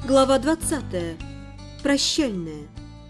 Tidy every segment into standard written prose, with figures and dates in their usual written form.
Глава 20. Прощальная.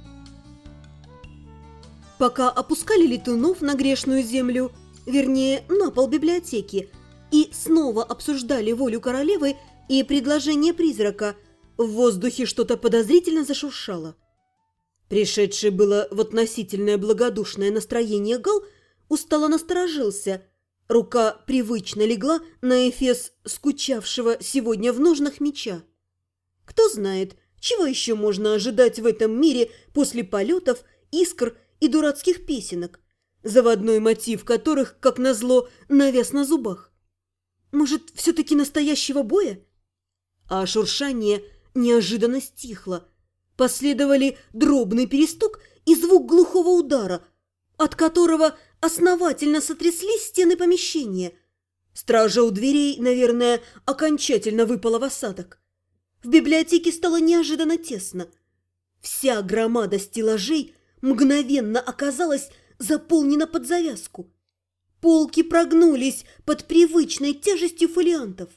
Пока опускали летунов на грешную землю, вернее, на пол библиотеки, и снова обсуждали волю королевы и предложение призрака, в воздухе что-то подозрительно зашуршало. Пришедший было в относительное благодушное настроение Гал устало насторожился. Рука привычно легла на эфес скучавшего сегодня в ножнах меча. Кто знает, чего еще можно ожидать в этом мире после полетов, искр и дурацких песенок, заводной мотив которых, как назло, навяз на зубах. Может, все-таки настоящего боя? А шуршание неожиданно стихло. Последовали дробный перестук и звук глухого удара, от которого основательно сотряслись стены помещения. Стража у дверей, наверное, окончательно выпала в осадок. В библиотеке стало неожиданно тесно. Вся громада стеллажей мгновенно оказалась заполнена под завязку. Полки прогнулись под привычной тяжестью фолиантов.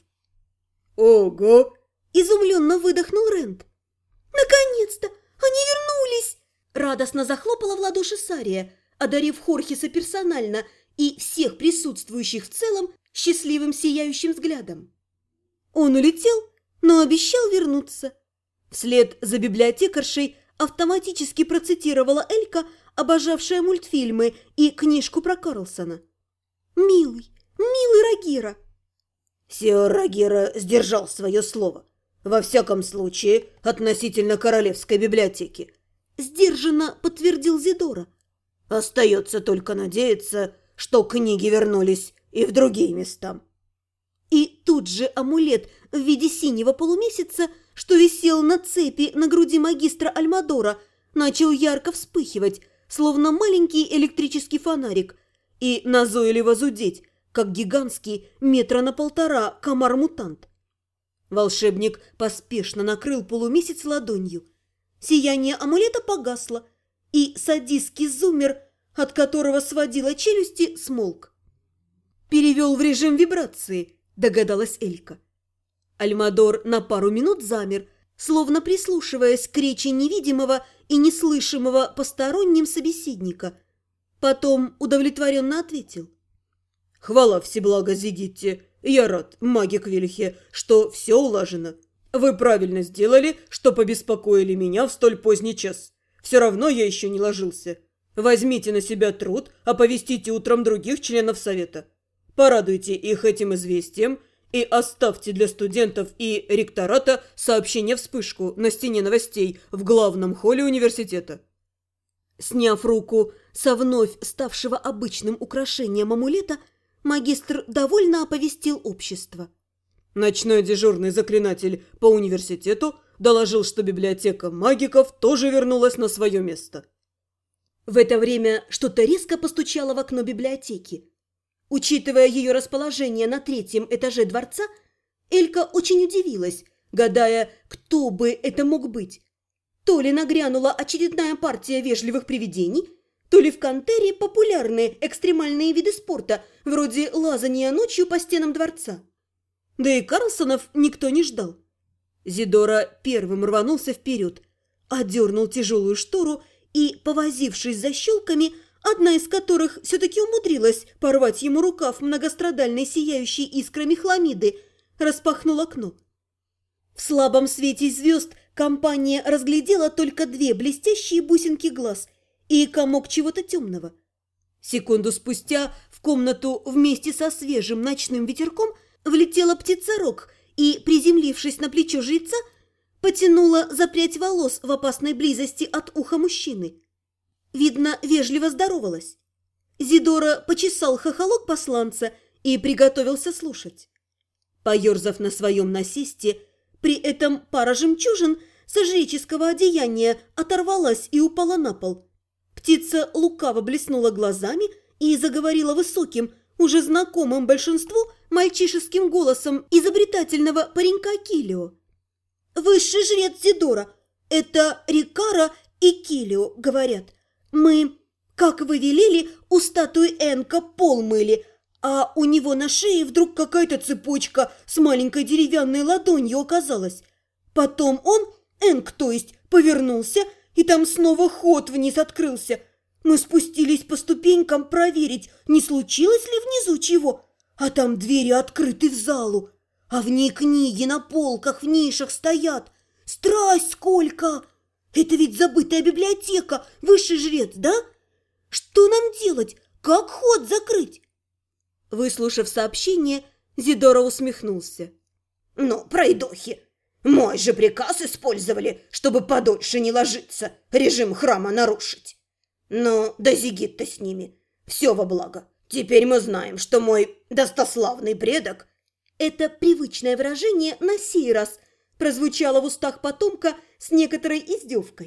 «Ого!» – изумленно выдохнул Рент. «Наконец-то! Они вернулись!» Радостно захлопала в ладоши Сария, одарив Хорхеса персонально и всех присутствующих в целом счастливым сияющим взглядом. Он улетел, но обещал вернуться. Вслед за библиотекаршей автоматически процитировала Элька, обожавшая мультфильмы и книжку про Карлсона. «Милый, милый Рагира!» Сиор Рагира сдержал свое слово. Во всяком случае, относительно королевской библиотеки. Сдержанно подтвердил Зидора. Остается только надеяться, что книги вернулись и в другие места. И тут же амулет в виде синего полумесяца, что висел на цепи на груди магистра Альмадора, начал ярко вспыхивать, словно маленький электрический фонарик, и назойливо зудеть, как гигантский 1,5 метра комар-мутант. Волшебник поспешно накрыл полумесяц ладонью. Сияние амулета погасло, и садистский зуммер, от которого сводила челюсти, смолк. «Перевел в режим вибрации», – догадалась Элька. Альмадор на пару минут замер, словно прислушиваясь к речи невидимого и неслышимого посторонним собеседника. Потом удовлетворенно ответил. «Хвала всеблага Зигитте! Я рад, маги Квильхе, что все улажено. Вы правильно сделали, что побеспокоили меня в столь поздний час. Все равно я еще не ложился. Возьмите на себя труд, оповестите утром других членов совета. Порадуйте их этим известием и оставьте для студентов и ректората сообщение-вспышку на стене новостей в главном холле университета». Сняв руку со вновь ставшего обычным украшением амулета, магистр довольно оповестил общество. Ночной дежурный заклинатель по университету доложил, что библиотека магиков тоже вернулась на свое место. В это время что-то резко постучало в окно библиотеки. Учитывая ее расположение на 3-м этаже дворца, Элька очень удивилась, гадая, кто бы это мог быть. То ли нагрянула очередная партия вежливых привидений, то ли в Кантере популярные экстремальные виды спорта, вроде лазания ночью по стенам дворца. Да и Карлсонов никто не ждал. Зидора первым рванулся вперед, одернул тяжелую штору и, повозившись за щелками, одна из которых все-таки умудрилась порвать ему рукав многострадальной сияющей искрами хламиды, распахнул окно. В слабом свете звезд компания разглядела только 2 блестящие бусинки глаз и комок чего-то темного. Секунду спустя в комнату вместе со свежим ночным ветерком влетела птица-рог и, приземлившись на плечо жреца, потянула за прядь волос в опасной близости от уха мужчины. Видно, вежливо здоровалась. Зидора почесал хохолок посланца и приготовился слушать. Поерзав на своем насесте, при этом пара жемчужин со жреческого одеяния оторвалась и упала на пол. Птица лукаво блеснула глазами и заговорила высоким, уже знакомым большинству мальчишеским голосом изобретательного паренька Килио. «Высший жрец Зидора, это Рикара и Килио, говорят. Мы, как вы велели, у статуи Энка пол мыли, а у него на шее вдруг какая-то цепочка с маленькой деревянной ладонью оказалась. Потом он, Энк, то есть, повернулся, и там снова ход вниз открылся. Мы спустились по ступенькам проверить, не случилось ли внизу чего. А там двери открыты в залу, а в ней книги на полках в нишах стоят. Страсть сколько! Это ведь забытая библиотека, высший жрец, да? Что нам делать? Как ход закрыть?» Выслушав сообщение, Зидора усмехнулся. «Ну, пройдохи, мой же приказ использовали, чтобы подольше не ложиться, режим храма нарушить. Ну, да Зигит-то с ними, все во благо. Теперь мы знаем, что мой достославный предок...» Это привычное выражение на сей раз прозвучало в устах потомка с некоторой издевкой.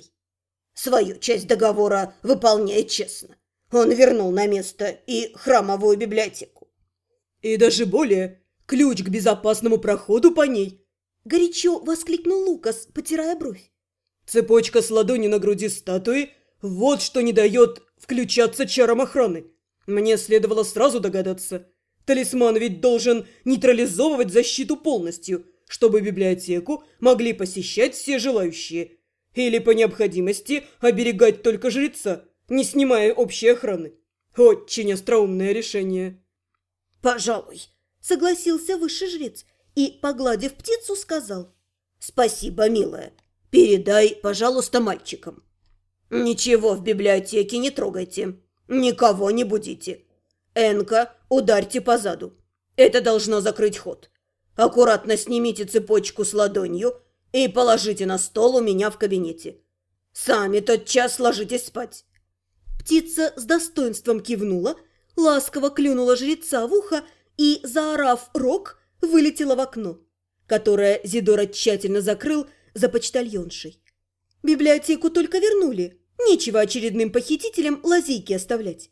«Свою часть договора выполняет честно. Он вернул на место и храмовую библиотеку». «И даже более, ключ к безопасному проходу по ней!» Горячо воскликнул Лукас, потирая бровь. «Цепочка с ладони на груди статуи – вот что не дает включаться чарам охраны. Мне следовало сразу догадаться. Талисман ведь должен нейтрализовывать защиту полностью, чтобы библиотеку могли посещать все желающие. Или по необходимости оберегать только жреца, не снимая общей охраны. Очень остроумное решение». «Пожалуй», — согласился высший жрец и, погладив птицу, сказал: «Спасибо, милая. Передай, пожалуйста, мальчикам. Ничего в библиотеке не трогайте, никого не будите. Энка, ударьте по заду. Это должно закрыть ход. Аккуратно снимите цепочку с ладонью и положите на стол у меня в кабинете. Сами тотчас ложитесь спать». Птица с достоинством кивнула, ласково клюнула жреца в ухо и, заорав «рок», вылетела в окно, которое Зидора тщательно закрыл за почтальоншей. Библиотеку только вернули, нечего очередным похитителям лазейки оставлять.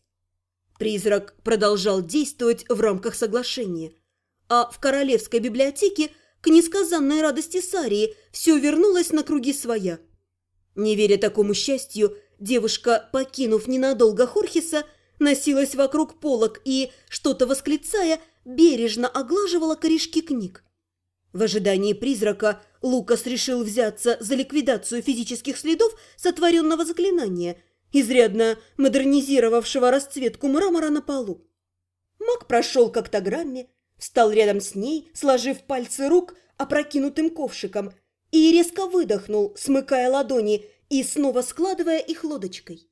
Призрак продолжал действовать в рамках соглашения, а в королевской библиотеке, к несказанной радости Сарии, все вернулось на круги своя. Не веря такому счастью, девушка, покинув ненадолго Хорхеса, носилась вокруг полок и, что-то восклицая, бережно оглаживала корешки книг. В ожидании призрака Лукас решил взяться за ликвидацию физических следов сотворенного заклинания, изрядно модернизировавшего расцветку мрамора на полу. Маг прошел к октограмме, встал рядом с ней, сложив пальцы рук опрокинутым ковшиком, и резко выдохнул, смыкая ладони и снова складывая их лодочкой.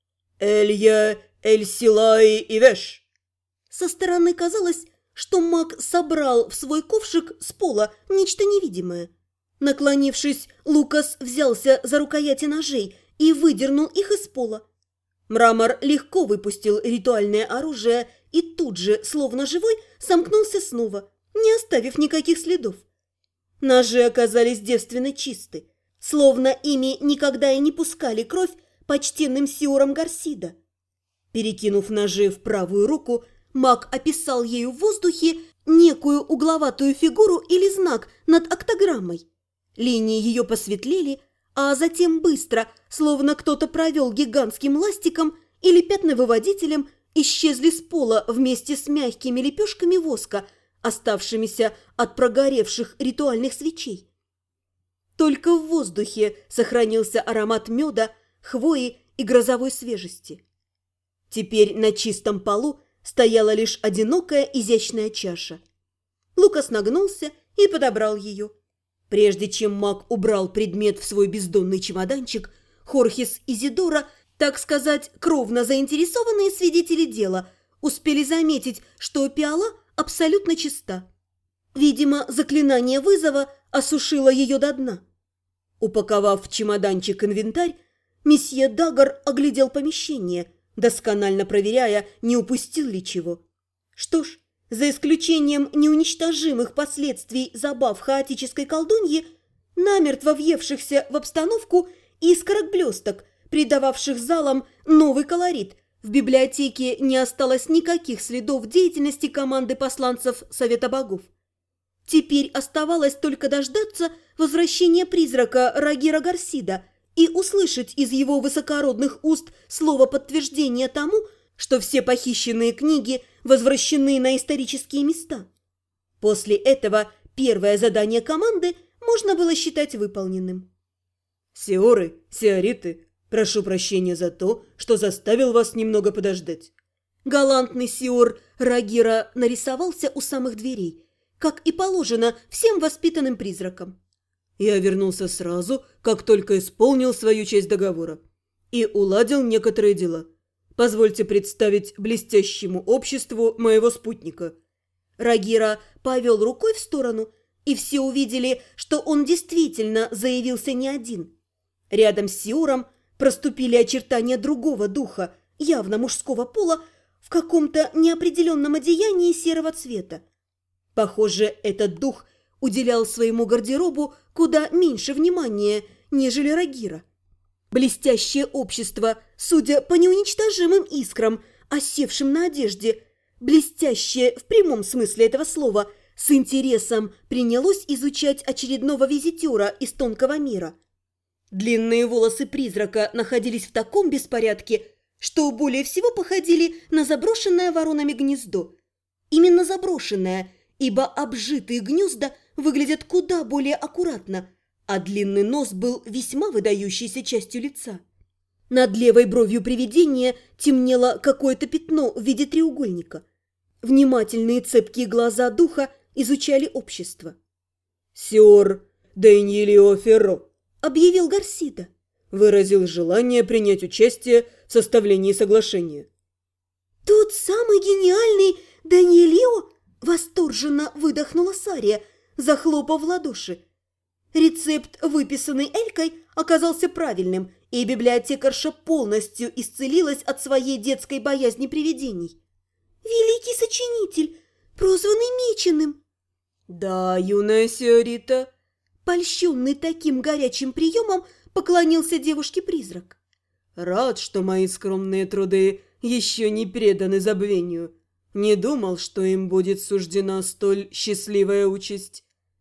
«Элья, Эль-Силай и Веш!» Со стороны казалось, что маг собрал в свой ковшик с пола нечто невидимое. Наклонившись, Лукас взялся за рукояти ножей и выдернул их из пола. Мрамор легко выпустил ритуальное оружие и тут же, словно живой, сомкнулся снова, не оставив никаких следов. Ножи оказались девственно чисты, словно ими никогда и не пускали кровь почтенным сиорам Гарсида. Перекинув ножи в правую руку, маг описал ею в воздухе некую угловатую фигуру или знак над октограммой. Линии ее посветлели, а затем быстро, словно кто-то провел гигантским ластиком или пятновыводителем, исчезли с пола вместе с мягкими лепешками воска, оставшимися от прогоревших ритуальных свечей. Только в воздухе сохранился аромат меда, хвои и грозовой свежести. Теперь на чистом полу стояла лишь одинокая изящная чаша. Лукас нагнулся и подобрал ее. Прежде чем маг убрал предмет в свой бездонный чемоданчик, Хорхес и Зидора, так сказать, кровно заинтересованные свидетели дела, успели заметить, что пиала абсолютно чиста. Видимо, заклинание вызова осушило ее до дна. Упаковав в чемоданчик инвентарь, месье Дагар оглядел помещение, досконально проверяя, не упустил ли чего. Что ж, за исключением неуничтожимых последствий забав хаотической колдуньи, намертво въевшихся в обстановку искорок блесток, придававших залам новый колорит, в библиотеке не осталось никаких следов деятельности команды посланцев Совета Богов. Теперь оставалось только дождаться возвращения призрака Рагира Гарсида и услышать из его высокородных уст слово подтверждения тому, что все похищенные книги возвращены на исторические места. После этого первое задание команды можно было считать выполненным. «Сиоры, сиориты, прошу прощения за то, что заставил вас немного подождать». Галантный сиор Рагира нарисовался у самых дверей, как и положено всем воспитанным призракам. Я вернулся сразу, как только исполнил свою часть договора, и уладил некоторые дела. Позвольте представить блестящему обществу моего спутника». Рагира повел рукой в сторону, и все увидели, что он действительно заявился не один. Рядом с Сиором проступили очертания другого духа, явно мужского пола, в каком-то неопределенном одеянии серого цвета. Похоже, этот дух уделял своему гардеробу куда меньше внимания, нежели Рагира. Блестящее общество, судя по неуничтожимым искрам, осевшим на одежде, блестящее в прямом смысле этого слова, с интересом принялось изучать очередного визитера из тонкого мира. Длинные волосы призрака находились в таком беспорядке, что более всего походили на заброшенное воронами гнездо. Именно заброшенное, ибо обжитые гнезда выглядят куда более аккуратно, а длинный нос был весьма выдающейся частью лица. Над левой бровью привидения темнело какое-то пятно в виде треугольника. Внимательные цепкие глаза духа изучали общество. «Сиор Даниэлио Ферро», — объявил Гарсида. «выразил желание принять участие в составлении соглашения». «Тот самый гениальный Даниэлио!» — восторженно выдохнула Сария, захлопав в ладоши. Рецепт, выписанный Элькой, оказался правильным, и библиотекарша полностью исцелилась от своей детской боязни привидений. «Великий сочинитель, прозванный Меченым!» «Да, юная сиорита», польщенный таким горячим приемом, поклонился девушке-призрак. «Рад, что мои скромные труды еще не преданы забвению. Не думал, что им будет суждена столь счастливая участь».